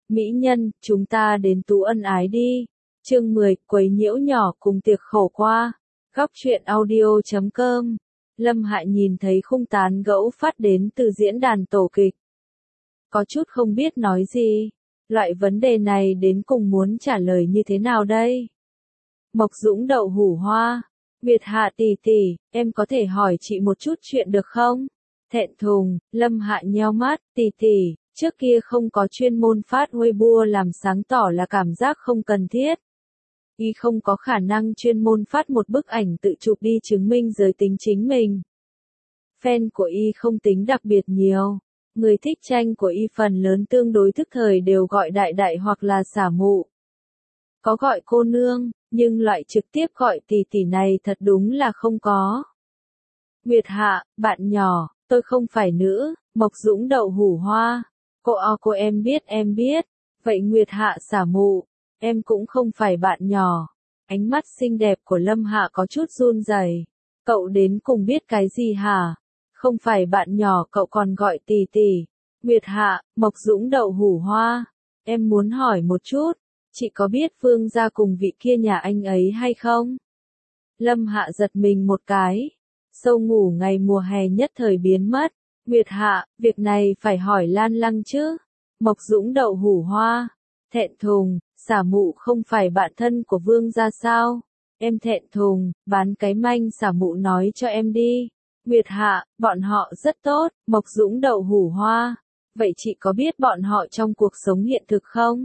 Mỹ nhân, chúng ta đến tú ân ái đi. Chương 10, quấy nhiễu nhỏ cùng tiệc khổ qua. Góc truyện audio.com. Lâm Hạ nhìn thấy khung tán gẫu phát đến từ diễn đàn tổ kịch. Có chút không biết nói gì. Loại vấn đề này đến cùng muốn trả lời như thế nào đây? Mộc Dũng đậu hủ hoa. Nguyệt Hạ tỷ tỷ, em có thể hỏi chị một chút chuyện được không? Thẹn thùng, Lâm Hạ nheo mắt, tỷ tỷ, trước kia không có chuyên môn phát Weibo làm sáng tỏ là cảm giác không cần thiết. Y không có khả năng chuyên môn phát một bức ảnh tự chụp đi chứng minh giới tính chính mình. Fan của Y không tính đặc biệt nhiều. Người thích tranh của Y phần lớn tương đối thức thời đều gọi đại đại hoặc là xả mụ. Có gọi cô nương, nhưng loại trực tiếp gọi tỷ tỷ này thật đúng là không có. Nguyệt Hạ, bạn nhỏ, tôi không phải nữ, Mộc Dũng đậu hủ hoa. Cô em biết. Vậy Nguyệt Hạ xả mụ, em cũng không phải bạn nhỏ. Ánh mắt xinh đẹp của Lâm Hạ có chút run rẩy. Cậu đến cùng biết cái gì hả? Không phải bạn nhỏ cậu còn gọi tỷ tỷ. Nguyệt Hạ, Mộc Dũng đậu hủ hoa. Em muốn hỏi một chút, chị có biết Vương gia cùng vị kia nhà anh ấy hay không? Lâm Hạ giật mình một cái. Sâu ngủ ngày mùa hè nhất thời biến mất. Nguyệt Hạ, việc này phải hỏi Lan Lăng chứ. Mộc Dũng đậu hủ hoa. Thẹn thùng, xả mụ không phải bạn thân của Vương gia sao? Em thẹn thùng, bán cái manh xả mụ nói cho em đi. Nguyệt Hạ, bọn họ rất tốt, Mộc Dũng đậu hủ hoa. Vậy chị có biết bọn họ trong cuộc sống hiện thực không?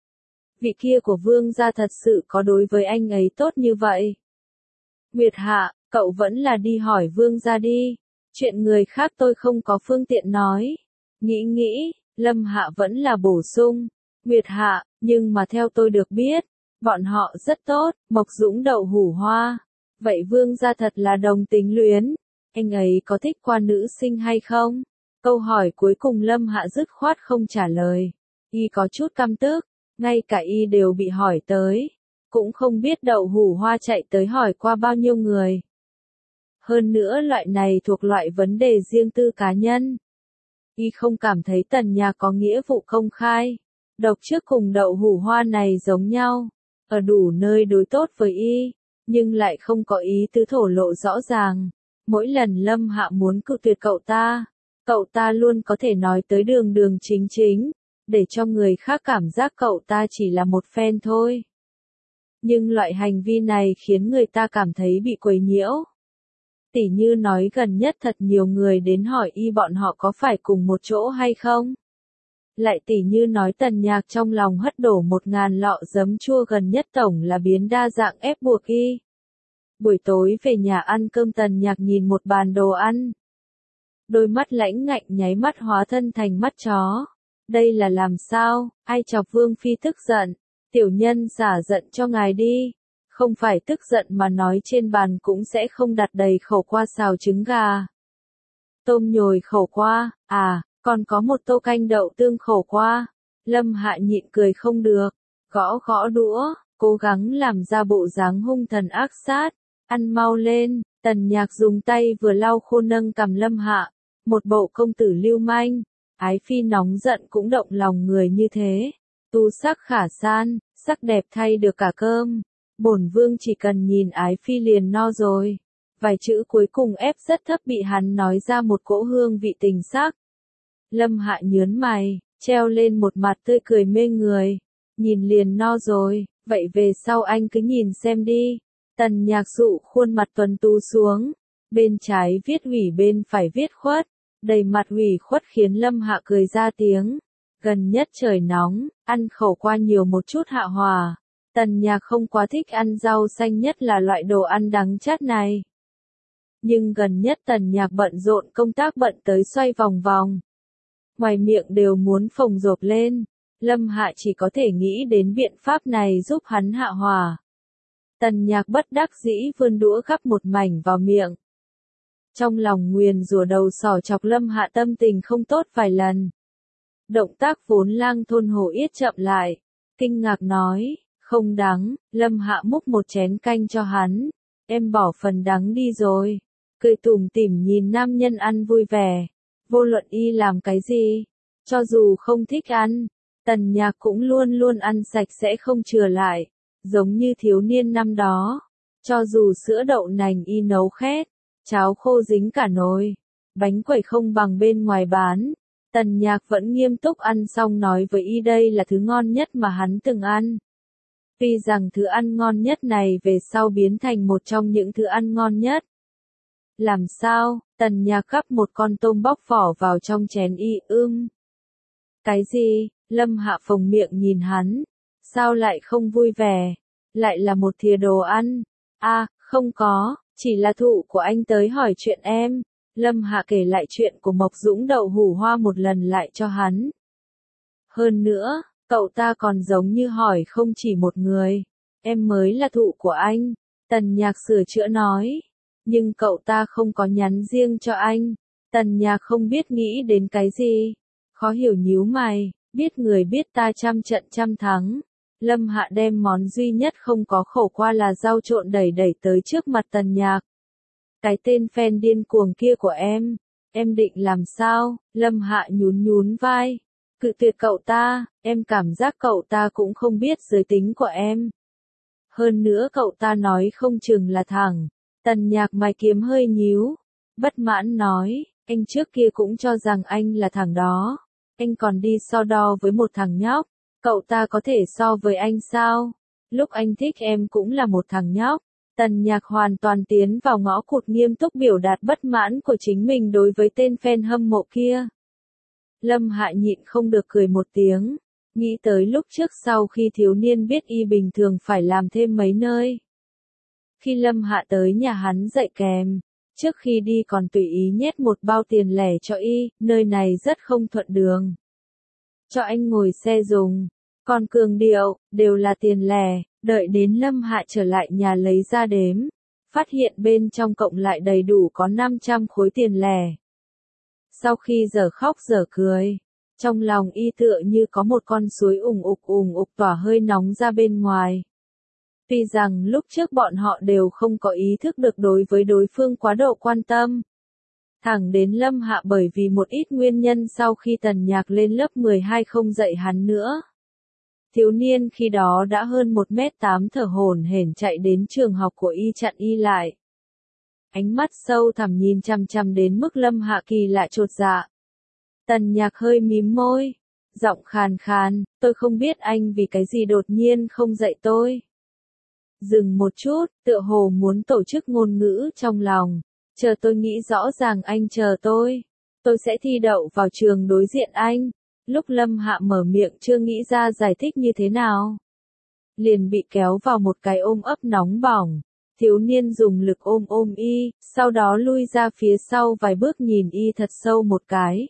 Vị kia của Vương gia thật sự có đối với anh ấy tốt như vậy? Nguyệt Hạ, cậu vẫn là đi hỏi Vương gia đi. Chuyện người khác tôi không có phương tiện nói. Nghĩ, Lâm Hạ vẫn là bổ sung. Nguyệt Hạ, nhưng mà theo tôi được biết, bọn họ rất tốt, Mộc Dũng đậu hủ hoa. Vậy Vương gia thật là đồng tính luyến. Anh ấy có thích qua nữ sinh hay không? Câu hỏi cuối cùng Lâm Hạ dứt khoát không trả lời. Y có chút căm tức, ngay cả Y đều bị hỏi tới. Cũng không biết đậu hủ hoa chạy tới hỏi qua bao nhiêu người. Hơn nữa loại này thuộc loại vấn đề riêng tư cá nhân. Y không cảm thấy Tần Nhạc có nghĩa vụ công khai. Độc trước cùng đậu hủ hoa này giống nhau. Ở đủ nơi đối tốt với Y, nhưng lại không có ý tứ thổ lộ rõ ràng. Mỗi lần Lâm Hạ muốn cự tuyệt cậu ta luôn có thể nói tới đường chính, để cho người khác cảm giác cậu ta chỉ là một fan thôi. Nhưng loại hành vi này khiến người ta cảm thấy bị quấy nhiễu. Tỉ như nói gần nhất thật nhiều người đến hỏi Y bọn họ có phải cùng một chỗ hay không. Lại tỉ như nói Tần Nhạc trong lòng hất đổ 1000 lọ giấm chua gần nhất tổng là biến đa dạng ép buộc Y. Buổi tối về nhà ăn cơm Tần Nhạc nhìn một bàn đồ ăn. Đôi mắt lãnh ngạnh nháy mắt hóa thân thành mắt chó. Đây là làm sao, ai chọc Vương Phi tức giận. Tiểu nhân xả giận cho ngài đi. Không phải tức giận mà nói trên bàn cũng sẽ không đặt đầy khẩu qua xào trứng gà. Tôm nhồi khẩu qua, còn có một tô canh đậu tương khẩu qua. Lâm Hạ nhịn cười không được. Gõ đũa, cố gắng làm ra bộ dáng hung thần ác sát. Ăn mau lên, Tần Nhạc dùng tay vừa lau khô nâng cằm Lâm Hạ. Một bộ công tử lưu manh. Ái phi nóng giận cũng động lòng người như thế. Tu sắc khả san, sắc đẹp thay được cả cơm. Bổn vương chỉ cần nhìn ái phi liền no rồi. Vài chữ cuối cùng ép rất thấp bị hắn nói ra một cỗ hương vị tình sắc. Lâm Hạ nhớn mày, treo lên một mặt tươi cười mê người. Nhìn liền no rồi, vậy về sau anh cứ nhìn xem đi. Tần Nhạc dụ khuôn mặt tuấn tú xuống. Bên trái viết hủy bên phải viết khuất. Đầy mặt hủy khuất khiến Lâm Hạ cười ra tiếng. Gần nhất trời nóng, ăn khẩu qua nhiều một chút hạ hòa. Tần Nhạc không quá thích ăn rau xanh nhất là loại đồ ăn đắng chát này. Nhưng gần nhất Tần Nhạc bận rộn công tác bận tới xoay vòng vòng. Ngoài miệng đều muốn phồng rộp lên. Lâm Hạ chỉ có thể nghĩ đến biện pháp này giúp hắn hạ hòa. Tần Nhạc bất đắc dĩ vươn đũa gắp một mảnh vào miệng. Trong lòng nguyền rủa đầu sỏ chọc Lâm Hạ tâm tình không tốt vài lần. Động tác vốn lang thôn hổ yết chậm lại. Kinh ngạc nói, không đắng. Lâm Hạ múc một chén canh cho hắn. Em bỏ phần đắng đi rồi. Cười tủm tỉm nhìn nam nhân ăn vui vẻ. Vô luận Y làm cái gì, cho dù không thích ăn, Tần Nhạc cũng luôn luôn ăn sạch sẽ không chừa lại, giống như thiếu niên năm đó. Cho dù sữa đậu nành y nấu khét, cháo khô dính cả nồi, bánh quẩy không bằng bên ngoài bán, Tần Nhạc vẫn nghiêm túc ăn xong nói với y đây là thứ ngon nhất mà hắn từng ăn. Tuy rằng thứ ăn ngon nhất này về sau biến thành một trong những thứ ăn ngon nhất. Làm sao? Tần Nhạc gắp một con tôm bóc vỏ vào trong chén y. Cái gì? Lâm Hạ phồng miệng nhìn hắn. Sao lại không vui vẻ? Lại là một thìa đồ ăn. Không có, chỉ là thụ của anh tới hỏi chuyện em. Lâm Hạ kể lại chuyện của Mộc Dũng đậu hủ hoa một lần lại cho hắn. Hơn nữa, cậu ta còn giống như hỏi không chỉ một người. Em mới là thụ của anh. Tần Nhạc sửa chữa nói. Nhưng cậu ta không có nhắn riêng cho anh. Tần Nhạc không biết nghĩ đến cái gì. Khó hiểu nhíu mày, biết người biết ta trăm trận trăm thắng. Lâm Hạ đem món duy nhất không có khổ qua là rau trộn đẩy tới trước mặt Tần Nhạc. Cái tên phen điên cuồng kia của em định làm sao? Lâm Hạ nhún vai. Cự tuyệt cậu ta, em cảm giác cậu ta cũng không biết giới tính của em. Hơn nữa cậu ta nói không chừng là thằng. Tần Nhạc mày kiếm hơi nhíu. Bất mãn nói, anh trước kia cũng cho rằng anh là thằng đó. Anh còn đi so đo với một thằng nhóc. Cậu ta có thể so với anh sao? Lúc anh thích em cũng là một thằng nhóc. Tần Nhạc hoàn toàn tiến vào ngõ cụt nghiêm túc biểu đạt bất mãn của chính mình đối với tên fan hâm mộ kia. Lâm Hạ nhịn không được cười một tiếng. Nghĩ tới lúc trước sau khi thiếu niên biết y bình thường phải làm thêm mấy nơi. Khi Lâm Hạ tới nhà hắn dạy kèm, trước khi đi còn tùy ý nhét một bao tiền lẻ cho y, nơi này rất không thuận đường. Cho anh ngồi xe dùng, còn cường điệu, đều là tiền lẻ, đợi đến Lâm Hạ trở lại nhà lấy ra đếm, phát hiện bên trong cộng lại đầy đủ có 500 khối tiền lẻ. Sau khi giờ khóc giờ cười, trong lòng y tựa như có một con suối ủng ục tỏa hơi nóng ra bên ngoài. Tuy rằng lúc trước bọn họ đều không có ý thức được đối với đối phương quá độ quan tâm. Thẳng đến Lâm Hạ bởi vì một ít nguyên nhân sau khi Tần Nhạc lên lớp 12 không dạy hắn nữa. Thiếu niên khi đó đã hơn 1m8 thở hổn hển chạy đến trường học của y chặn y lại. Ánh mắt sâu thẳm nhìn chằm chằm đến mức Lâm Hạ kỳ lạ chột dạ. Tần Nhạc hơi mím môi, giọng khàn khàn, tôi không biết anh vì cái gì đột nhiên không dạy tôi. Dừng một chút, tựa hồ muốn tổ chức ngôn ngữ trong lòng. Chờ tôi nghĩ rõ ràng anh chờ tôi. Tôi sẽ thi đậu vào trường đối diện anh. Lúc Lâm Hạ mở miệng chưa nghĩ ra giải thích như thế nào. Liền bị kéo vào một cái ôm ấp nóng bỏng. Thiếu niên dùng lực ôm y, sau đó lui ra phía sau vài bước nhìn y thật sâu một cái.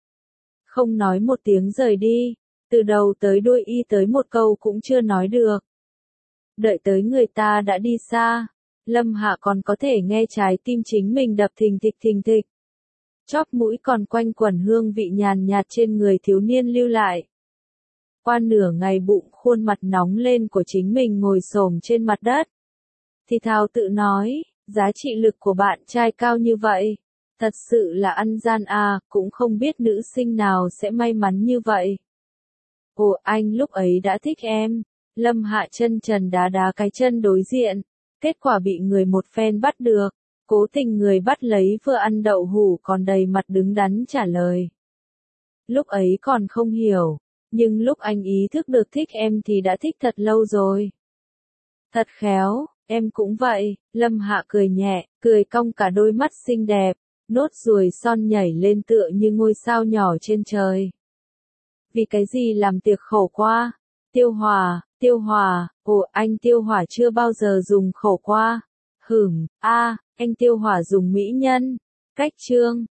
Không nói một tiếng rời đi. Từ đầu tới đuôi y tới một câu cũng chưa nói được. Đợi tới người ta đã đi xa, Lâm Hạ còn có thể nghe trái tim chính mình đập thình thịch. Chóp mũi còn quanh quẩn hương vị nhàn nhạt trên người thiếu niên lưu lại. Qua nửa ngày bụng khuôn mặt nóng lên của chính mình ngồi xổm trên mặt đất. Thì thào tự nói, giá trị lực của bạn trai cao như vậy. Thật sự là ăn gian cũng không biết nữ sinh nào sẽ may mắn như vậy. Ồ, anh lúc ấy đã thích em. Lâm Hạ chân trần đá cái chân đối diện, kết quả bị người một phen bắt được, cố tình người bắt lấy vừa ăn đậu hủ còn đầy mặt đứng đắn trả lời. Lúc ấy còn không hiểu, nhưng lúc anh ý thức được thích em thì đã thích thật lâu rồi. Thật khéo, em cũng vậy, Lâm Hạ cười nhẹ, cười cong cả đôi mắt xinh đẹp, nốt ruồi son nhảy lên tựa như ngôi sao nhỏ trên trời. Vì cái gì làm tiệc khổ qua? Tiêu Hòa, anh Tiêu Hòa chưa bao giờ dùng khổ qua. Anh Tiêu Hòa dùng mỹ nhân. Cách chương.